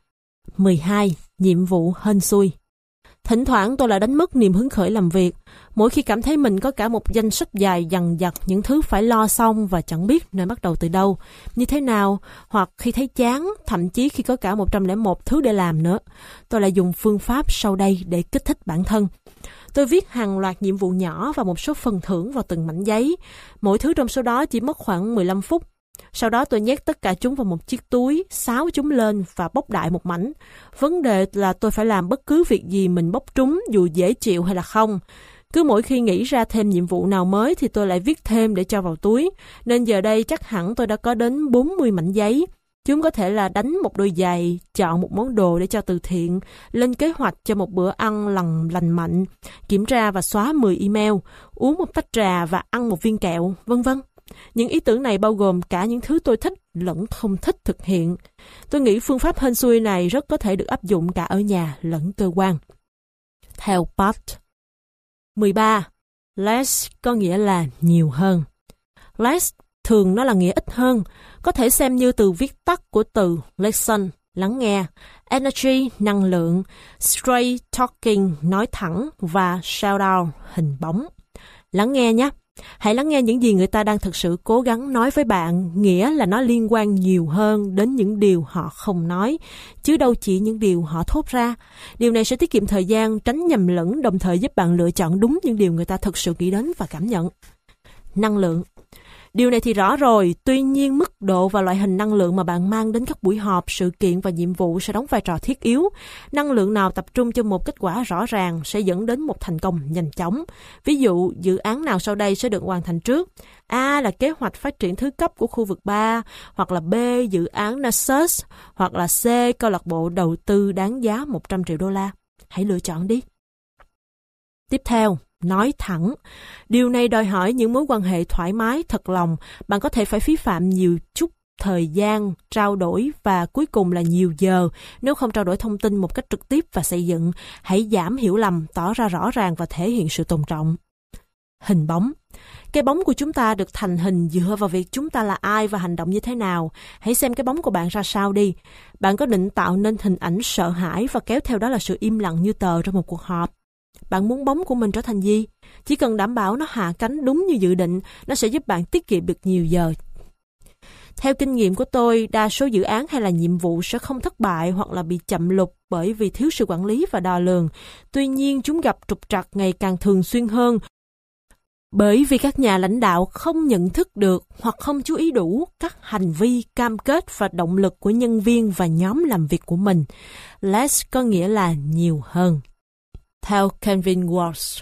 12. Nhiệm vụ hên xui. Thỉnh thoảng tôi lại đánh mất niềm hứng khởi làm việc. Mỗi khi cảm thấy mình có cả một danh sách dài dằng dặc những thứ phải lo xong và chẳng biết nên bắt đầu từ đâu, như thế nào, hoặc khi thấy chán, thậm chí khi có cả 101 thứ để làm nữa, tôi lại dùng phương pháp sau đây để kích thích bản thân. Tôi viết hàng loạt nhiệm vụ nhỏ và một số phần thưởng vào từng mảnh giấy. Mỗi thứ trong số đó chỉ mất khoảng 15 phút. Sau đó tôi nhét tất cả chúng vào một chiếc túi, xáo chúng lên và bóc đại một mảnh. Vấn đề là tôi phải làm bất cứ việc gì mình bóc trúng, dù dễ chịu hay là không. Cứ mỗi khi nghĩ ra thêm nhiệm vụ nào mới thì tôi lại viết thêm để cho vào túi. Nên giờ đây chắc hẳn tôi đã có đến 40 mảnh giấy. Chúng có thể là đánh một đôi giày, chọn một món đồ để cho từ thiện, lên kế hoạch cho một bữa ăn lành mạnh, kiểm tra và xóa 10 email, uống một tách trà và ăn một viên kẹo, vân vân. Những ý tưởng này bao gồm cả những thứ tôi thích lẫn không thích thực hiện. Tôi nghĩ phương pháp hên xui này rất có thể được áp dụng cả ở nhà lẫn cơ quan. Theo Pat. 13. Less có nghĩa là nhiều hơn. Less thường nó là nghĩa ít hơn, có thể xem như từ viết tắt của từ listen, lắng nghe, energy, năng lượng, straight talking, nói thẳng và shout out, hình bóng. Lắng nghe nhé. Hãy lắng nghe những gì người ta đang thực sự cố gắng nói với bạn, nghĩa là nó liên quan nhiều hơn đến những điều họ không nói, chứ đâu chỉ những điều họ thốt ra. Điều này sẽ tiết kiệm thời gian, tránh nhầm lẫn, đồng thời giúp bạn lựa chọn đúng những điều người ta thực sự nghĩ đến và cảm nhận. Năng lượng. Điều này thì rõ rồi, tuy nhiên mức độ và loại hình năng lượng mà bạn mang đến các buổi họp, sự kiện và nhiệm vụ sẽ đóng vai trò thiết yếu. Năng lượng nào tập trung cho một kết quả rõ ràng sẽ dẫn đến một thành công nhanh chóng. Ví dụ, dự án nào sau đây sẽ được hoàn thành trước? A là kế hoạch phát triển thứ cấp của khu vực 3, hoặc là B, dự án Nasus, hoặc là C, câu lạc bộ đầu tư đáng giá 100 triệu đô la. Hãy lựa chọn đi. Tiếp theo. Nói thẳng. Điều này đòi hỏi những mối quan hệ thoải mái, thật lòng. Bạn có thể phải phí phạm nhiều chút thời gian, trao đổi và cuối cùng là nhiều giờ. Nếu không trao đổi thông tin một cách trực tiếp và xây dựng, hãy giảm hiểu lầm, tỏ ra rõ ràng và thể hiện sự tôn trọng. Hình bóng. Cái bóng của chúng ta được thành hình dựa vào việc chúng ta là ai và hành động như thế nào. Hãy xem cái bóng của bạn ra sao đi. Bạn có định tạo nên hình ảnh sợ hãi và kéo theo đó là sự im lặng như tờ trong một cuộc họp? Bạn muốn bóng của mình trở thành gì? Chỉ cần đảm bảo nó hạ cánh đúng như dự định, nó sẽ giúp bạn tiết kiệm được nhiều giờ. Theo kinh nghiệm của tôi, đa số dự án hay là nhiệm vụ sẽ không thất bại hoặc là bị chậm lục bởi vì thiếu sự quản lý và đo lường. Tuy nhiên, chúng gặp trục trặc ngày càng thường xuyên hơn bởi vì các nhà lãnh đạo không nhận thức được hoặc không chú ý đủ các hành vi, cam kết và động lực của nhân viên và nhóm làm việc của mình. Less có nghĩa là nhiều hơn. Theo Kevin Walsh.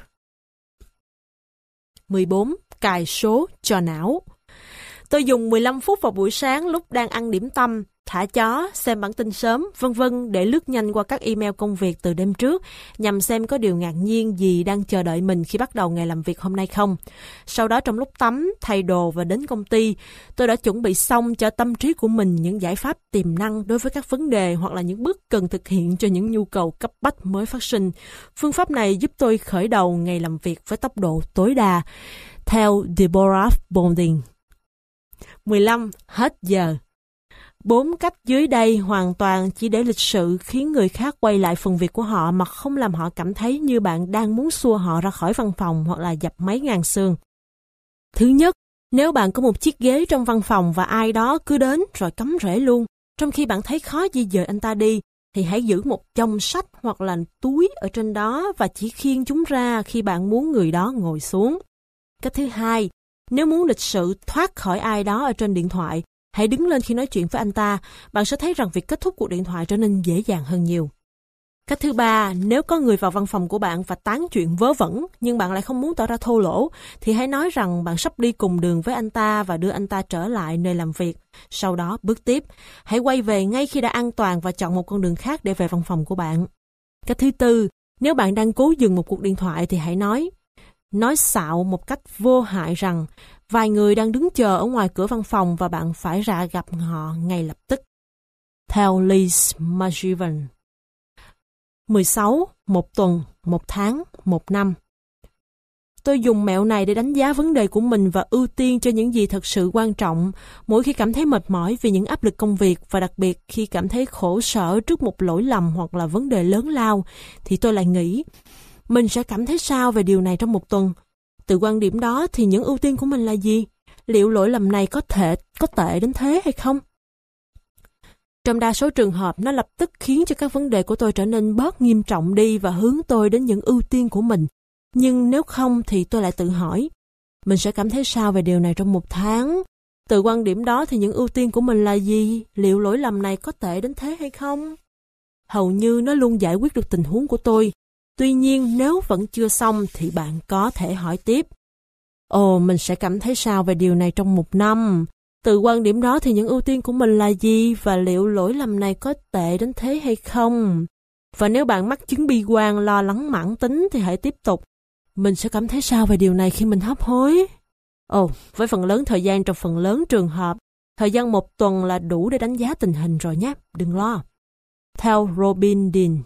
14. Cài số cho não. Tôi dùng 15 phút vào buổi sáng lúc đang ăn điểm tâm, thả chó, xem bản tin sớm, vân vân để lướt nhanh qua các email công việc từ đêm trước nhằm xem có điều ngạc nhiên gì đang chờ đợi mình khi bắt đầu ngày làm việc hôm nay không. Sau đó trong lúc tắm, thay đồ và đến công ty, tôi đã chuẩn bị xong cho tâm trí của mình những giải pháp tiềm năng đối với các vấn đề hoặc là những bước cần thực hiện cho những nhu cầu cấp bách mới phát sinh. Phương pháp này giúp tôi khởi đầu ngày làm việc với tốc độ tối đa. Theo Deborah Bonding. 15. Hết giờ. 4 cách dưới đây hoàn toàn chỉ để lịch sự khiến người khác quay lại phần việc của họ mà không làm họ cảm thấy như bạn đang muốn xua họ ra khỏi văn phòng hoặc là dập máy ngang xương. Thứ nhất, nếu bạn có một chiếc ghế trong văn phòng và ai đó cứ đến rồi cắm rễ luôn, trong khi bạn thấy khó di dời anh ta đi, thì hãy giữ một chồng sách hoặc là túi ở trên đó và chỉ khiêng chúng ra khi bạn muốn người đó ngồi xuống. Cách thứ hai, nếu muốn lịch sự thoát khỏi ai đó ở trên điện thoại, hãy đứng lên khi nói chuyện với anh ta, bạn sẽ thấy rằng việc kết thúc cuộc điện thoại trở nên dễ dàng hơn nhiều. Cách thứ ba, nếu có người vào văn phòng của bạn và tán chuyện vớ vẩn, nhưng bạn lại không muốn tỏ ra thô lỗ, thì hãy nói rằng bạn sắp đi cùng đường với anh ta và đưa anh ta trở lại nơi làm việc. Sau đó, bước tiếp, hãy quay về ngay khi đã an toàn và chọn một con đường khác để về văn phòng của bạn. Cách thứ tư, nếu bạn đang cố dừng một cuộc điện thoại thì hãy nói xạo một cách vô hại rằng vài người đang đứng chờ ở ngoài cửa văn phòng và bạn phải ra gặp họ ngay lập tức. Theo Liz McGivern. 16. 1 tuần, 1 tháng, 1 năm. Tôi dùng mẹo này để đánh giá vấn đề của mình và ưu tiên cho những gì thật sự quan trọng mỗi khi cảm thấy mệt mỏi vì những áp lực công việc và đặc biệt khi cảm thấy khổ sở trước một lỗi lầm hoặc là vấn đề lớn lao thì tôi lại nghĩ mình sẽ cảm thấy sao về điều này trong 1 tuần. Từ quan điểm đó thì những ưu tiên của mình là gì? Liệu lỗi lầm này có tệ đến thế hay không? Trong đa số trường hợp, nó lập tức khiến cho các vấn đề của tôi trở nên bớt nghiêm trọng đi và hướng tôi đến những ưu tiên của mình. Nhưng nếu không thì tôi lại tự hỏi, mình sẽ cảm thấy sao về điều này trong 1 tháng? Từ quan điểm đó thì những ưu tiên của mình là gì? Liệu lỗi lầm này có tệ đến thế hay không? Hầu như nó luôn giải quyết được tình huống của tôi. Tuy nhiên, nếu vẫn chưa xong thì bạn có thể hỏi tiếp. Mình sẽ cảm thấy sao về điều này trong 1 năm? Từ quan điểm đó thì những ưu tiên của mình là gì và liệu lỗi lầm này có tệ đến thế hay không? Và nếu bạn mắc chứng bi quan, lo lắng mãn tính thì hãy tiếp tục. Mình sẽ cảm thấy sao về điều này khi mình hấp hối? Với phần lớn thời gian trong phần lớn trường hợp, thời gian 1 tuần là đủ để đánh giá tình hình rồi nhé, đừng lo. Theo Robin Dean.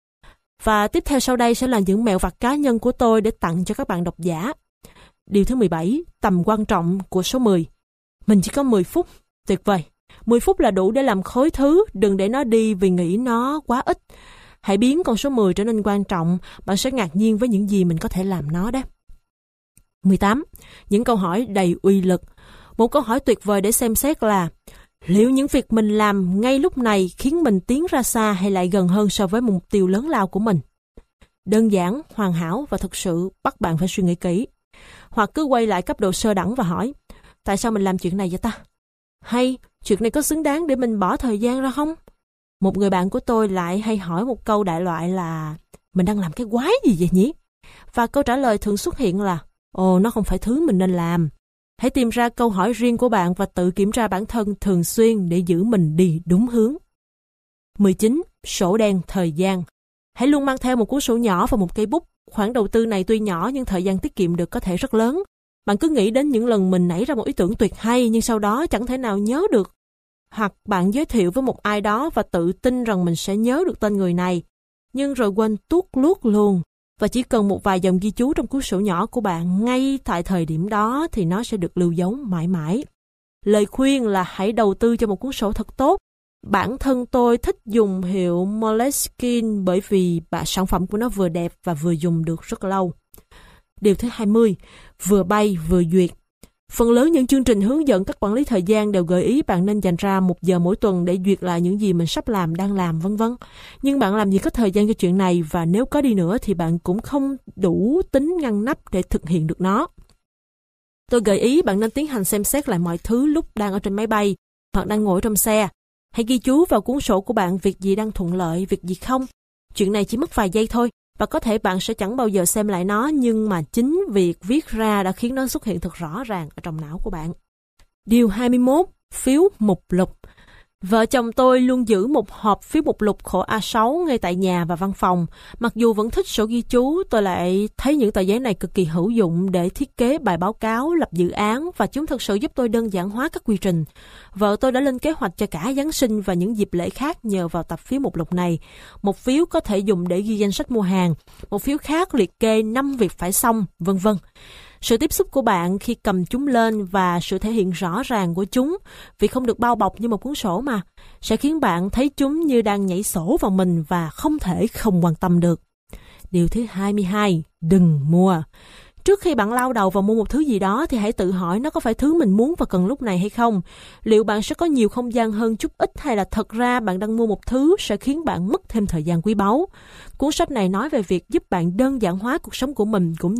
Và tiếp theo sau đây sẽ là những mẹo vặt cá nhân của tôi để tặng cho các bạn độc giả. Điều thứ 17, tầm quan trọng của số 10. Mình chỉ có 10 phút, tuyệt vời. 10 phút là đủ để làm khối thứ, đừng để nó đi vì nghĩ nó quá ít. Hãy biến con số 10 trở nên quan trọng, bạn sẽ ngạc nhiên với những gì mình có thể làm nó đấy. 18. Những câu hỏi đầy uy lực. Một câu hỏi tuyệt vời để xem xét là liệu những việc mình làm ngay lúc này khiến mình tiến ra xa hay lại gần hơn so với mục tiêu lớn lao của mình? Đơn giản, hoàn hảo và thực sự bắt bạn phải suy nghĩ kỹ. Hoặc cứ quay lại cấp độ sơ đẳng và hỏi, tại sao mình làm chuyện này vậy ta? Hay, chuyện này có xứng đáng để mình bỏ thời gian ra không? Một người bạn của tôi lại hay hỏi một câu đại loại là, mình đang làm cái quái gì vậy nhỉ? Và câu trả lời thường xuất hiện là, nó không phải thứ mình nên làm. Hãy tìm ra câu hỏi riêng của bạn và tự kiểm tra bản thân thường xuyên để giữ mình đi đúng hướng. 19. Sổ đen thời gian. Hãy luôn mang theo một cuốn sổ nhỏ và một cây bút. Khoản đầu tư này tuy nhỏ nhưng thời gian tiết kiệm được có thể rất lớn. Bạn cứ nghĩ đến những lần mình nảy ra một ý tưởng tuyệt hay nhưng sau đó chẳng thể nào nhớ được. Hoặc bạn giới thiệu với một ai đó và tự tin rằng mình sẽ nhớ được tên người này, nhưng rồi quên tuốt luốt luôn. Và chỉ cần một vài dòng ghi chú trong cuốn sổ nhỏ của bạn ngay tại thời điểm đó thì nó sẽ được lưu dấu mãi mãi. Lời khuyên là hãy đầu tư cho một cuốn sổ thật tốt. Bản thân tôi thích dùng hiệu Moleskine bởi vì sản phẩm của nó vừa đẹp và vừa dùng được rất lâu. Điều thứ 20, vừa bay vừa duyệt. Phần lớn những chương trình hướng dẫn các quản lý thời gian đều gợi ý bạn nên dành ra 1 giờ mỗi tuần để duyệt lại những gì mình sắp làm, đang làm, v.v. Nhưng bạn làm gì có thời gian cho chuyện này và nếu có đi nữa thì bạn cũng không đủ tính ngăn nắp để thực hiện được nó. Tôi gợi ý bạn nên tiến hành xem xét lại mọi thứ lúc đang ở trên máy bay hoặc đang ngồi trong xe. Hãy ghi chú vào cuốn sổ của bạn việc gì đang thuận lợi, việc gì không. Chuyện này chỉ mất vài giây thôi. Và có thể bạn sẽ chẳng bao giờ xem lại nó, nhưng mà chính việc viết ra đã khiến nó xuất hiện thật rõ ràng ở trong não của bạn. Điều 21. Phiếu mục lục. Vợ chồng tôi luôn giữ một hộp phiếu mục lục khổ A6 ngay tại nhà và văn phòng. Mặc dù vẫn thích sổ ghi chú, tôi lại thấy những tờ giấy này cực kỳ hữu dụng để thiết kế bài báo cáo, lập dự án và chúng thực sự giúp tôi đơn giản hóa các quy trình. Vợ tôi đã lên kế hoạch cho cả Giáng sinh và những dịp lễ khác nhờ vào tập phiếu mục lục này. Một phiếu có thể dùng để ghi danh sách mua hàng, một phiếu khác liệt kê 5 việc phải xong, v.v. Sự tiếp xúc của bạn khi cầm chúng lên và sự thể hiện rõ ràng của chúng, vì không được bao bọc như một cuốn sổ mà, sẽ khiến bạn thấy chúng như đang nhảy sổ vào mình và không thể không quan tâm được. Điều thứ 22, đừng mua. Trước khi bạn lao đầu vào mua một thứ gì đó thì hãy tự hỏi nó có phải thứ mình muốn và cần lúc này hay không. Liệu bạn sẽ có nhiều không gian hơn chút ít hay là thật ra bạn đang mua một thứ sẽ khiến bạn mất thêm thời gian quý báu. Cuốn sách này nói về việc giúp bạn đơn giản hóa cuộc sống của mình cũng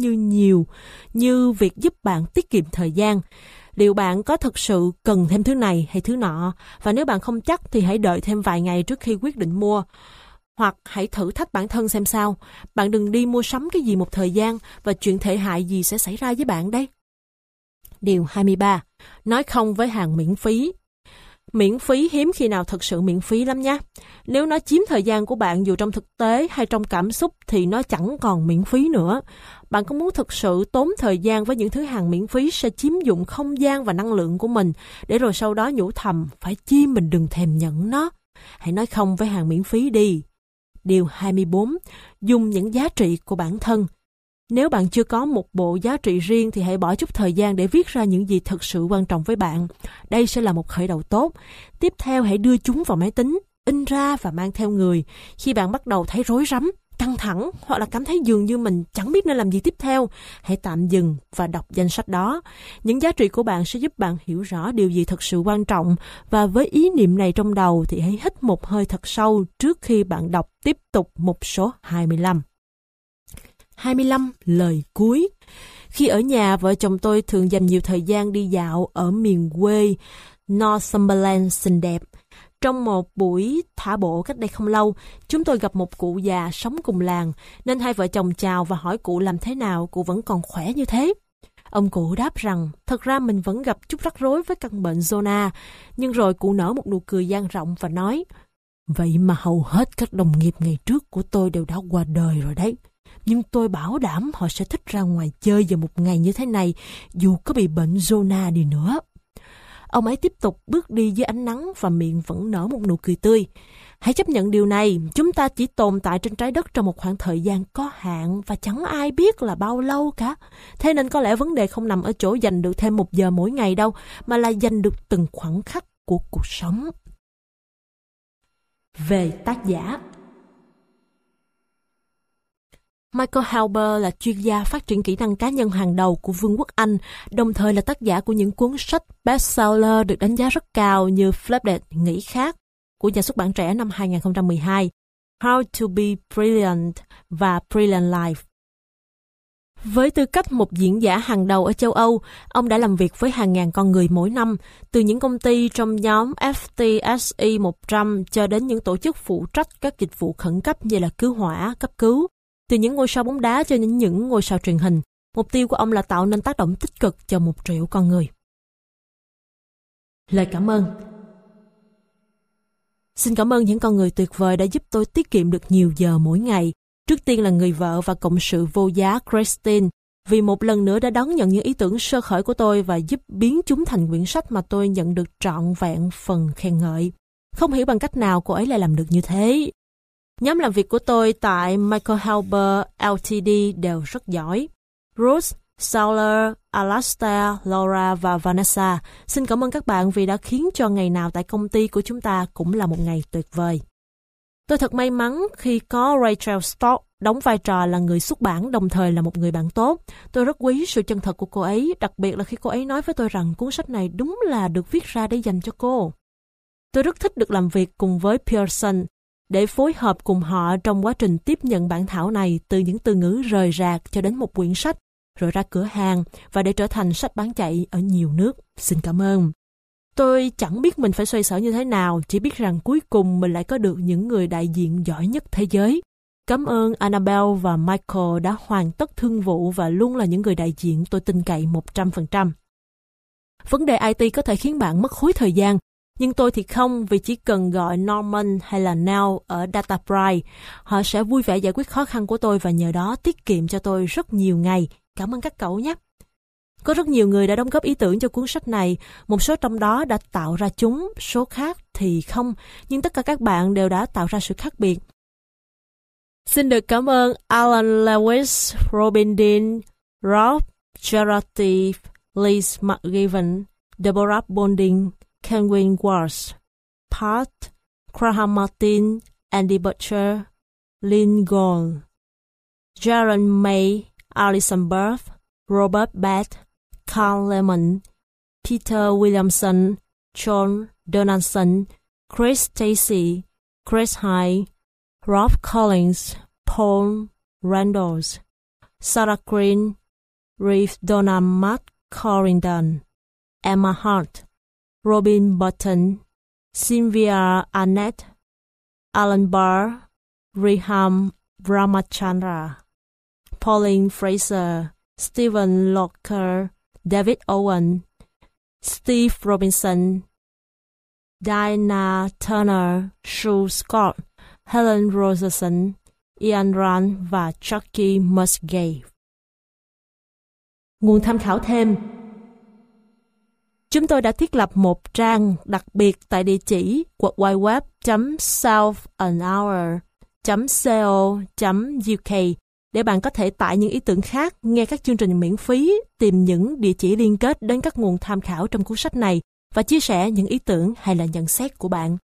như việc giúp bạn tiết kiệm thời gian. Liệu bạn có thực sự cần thêm thứ này hay thứ nọ? Và nếu bạn không chắc thì hãy đợi thêm vài ngày trước khi quyết định mua. Hoặc hãy thử thách bản thân xem sao. Bạn đừng đi mua sắm cái gì một thời gian và chuyện tệ hại gì sẽ xảy ra với bạn đây. Điều 23. Nói không với hàng miễn phí. Miễn phí hiếm khi nào thật sự miễn phí lắm nhé. Nếu nó chiếm thời gian của bạn dù trong thực tế hay trong cảm xúc thì nó chẳng còn miễn phí nữa. Bạn có muốn thực sự tốn thời gian với những thứ hàng miễn phí sẽ chiếm dụng không gian và năng lượng của mình, để rồi sau đó nhủ thầm phải chi mình đừng thèm nhận nó. Hãy nói không với hàng miễn phí đi. Điều 24. Dùng những giá trị của bản thân. Nếu bạn chưa có một bộ giá trị riêng thì hãy bỏ chút thời gian để viết ra những gì thực sự quan trọng với bạn. Đây sẽ là một khởi đầu tốt. Tiếp theo hãy đưa chúng vào máy tính, in ra và mang theo người. Khi bạn bắt đầu thấy rối rắm, căng thẳng hoặc là cảm thấy dường như mình chẳng biết nên làm gì tiếp theo, hãy tạm dừng và đọc danh sách đó. Những giá trị của bạn sẽ giúp bạn hiểu rõ điều gì thật sự quan trọng, và với ý niệm này trong đầu thì hãy hít một hơi thật sâu trước khi bạn đọc tiếp tục mục số 25. 25. Lời cuối. Khi ở nhà, vợ chồng tôi thường dành nhiều thời gian đi dạo ở miền quê Northumberland xinh đẹp. Trong một buổi thả bộ cách đây không lâu, chúng tôi gặp một cụ già sống cùng làng, nên hai vợ chồng chào và hỏi cụ làm thế nào cụ vẫn còn khỏe như thế. Ông cụ đáp rằng, thật ra mình vẫn gặp chút rắc rối với căn bệnh Zona, nhưng rồi cụ nở một nụ cười dang rộng và nói, vậy mà hầu hết các đồng nghiệp ngày trước của tôi đều đã qua đời rồi đấy. Nhưng tôi bảo đảm họ sẽ thích ra ngoài chơi vào một ngày như thế này, dù có bị bệnh Zona đi nữa. Ông ấy tiếp tục bước đi dưới ánh nắng và miệng vẫn nở một nụ cười tươi. Hãy chấp nhận điều này, chúng ta chỉ tồn tại trên trái đất trong một khoảng thời gian có hạn và chẳng ai biết là bao lâu cả. Thế nên có lẽ vấn đề không nằm ở chỗ dành được thêm 1 giờ mỗi ngày đâu, mà là dành được từng khoảnh khắc của cuộc sống. Về tác giả. Michael Halber là chuyên gia phát triển kỹ năng cá nhân hàng đầu của Vương quốc Anh, đồng thời là tác giả của những cuốn sách bestseller được đánh giá rất cao như Flipped, Nghĩ khác của nhà xuất bản Trẻ năm 2012, How to be Brilliant và Brilliant Life. Với tư cách một diễn giả hàng đầu ở châu Âu, ông đã làm việc với hàng ngàn con người mỗi năm, từ những công ty trong nhóm FTSE 100 cho đến những tổ chức phụ trách các dịch vụ khẩn cấp như là cứu hỏa, cấp cứu. Từ những ngôi sao bóng đá cho đến những ngôi sao truyền hình, mục tiêu của ông là tạo nên tác động tích cực cho 1 triệu con người. Lời cảm ơn. Xin cảm ơn những con người tuyệt vời đã giúp tôi tiết kiệm được nhiều giờ mỗi ngày. Trước tiên là người vợ và cộng sự vô giá Christine, vì một lần nữa đã đón nhận những ý tưởng sơ khởi của tôi và giúp biến chúng thành quyển sách mà tôi nhận được trọn vẹn phần khen ngợi. Không hiểu bằng cách nào cô ấy lại làm được như thế. Nhóm làm việc của tôi tại Michael Halber Ltd đều rất giỏi. Ruth, Sauler, Alastair, Laura và Vanessa, xin cảm ơn các bạn vì đã khiến cho ngày nào tại công ty của chúng ta cũng là một ngày tuyệt vời. Tôi thật may mắn khi có Rachel Stock đóng vai trò là người xuất bản đồng thời là một người bạn tốt. Tôi rất quý sự chân thật của cô ấy, đặc biệt là khi cô ấy nói với tôi rằng cuốn sách này đúng là được viết ra để dành cho cô. Tôi rất thích được làm việc cùng với Pearson, để phối hợp cùng họ trong quá trình tiếp nhận bản thảo này từ những từ ngữ rời rạc cho đến một quyển sách, rồi ra cửa hàng và để trở thành sách bán chạy ở nhiều nước. Xin cảm ơn. Tôi chẳng biết mình phải xoay sở như thế nào, chỉ biết rằng cuối cùng mình lại có được những người đại diện giỏi nhất thế giới. Cảm ơn Annabelle và Michael đã hoàn tất thương vụ và luôn là những người đại diện tôi tin cậy 100%. Vấn đề IT có thể khiến bạn mất khối thời gian, nhưng tôi thì không, vì chỉ cần gọi Norman hay là Nell ở DataPride, họ sẽ vui vẻ giải quyết khó khăn của tôi và nhờ đó tiết kiệm cho tôi rất nhiều ngày. Cảm ơn các cậu nhé. Có rất nhiều người đã đóng góp ý tưởng cho cuốn sách này, một số trong đó đã tạo ra chúng, số khác thì không, nhưng tất cả các bạn đều đã tạo ra sự khác biệt. Xin được cảm ơn Alan Lewis, Robin Dean, Rob, Charity, Liz McGiven, Deborah Bonding, Kenwin Walsh, Pat, Graham Martin, Andy Butcher, Lynn Gold, Jaron May, Alison Berth, Robert Bett, Carl Lemon, Peter Williamson, John Donaldson, Chris Stacy, Chris High, Rob Collins, Paul Randalls, Sarah Green, Reeve Donna McCorrigan, Emma Hart, Robin Button, Sylvia Annette, Alan Barr, Riham Ramachandra, Pauline Fraser, Stephen Locker, David Owen, Steve Robinson, Diana Turner, Sue Scott, Helen Rogerson, Ian Rand và Chucky Musgrave. Nguồn tham khảo thêm. Chúng tôi đã thiết lập một trang đặc biệt tại địa chỉ worldwideweb.southanhour.co.uk để bạn có thể tải những ý tưởng khác, nghe các chương trình miễn phí, tìm những địa chỉ liên kết đến các nguồn tham khảo trong cuốn sách này và chia sẻ những ý tưởng hay là nhận xét của bạn.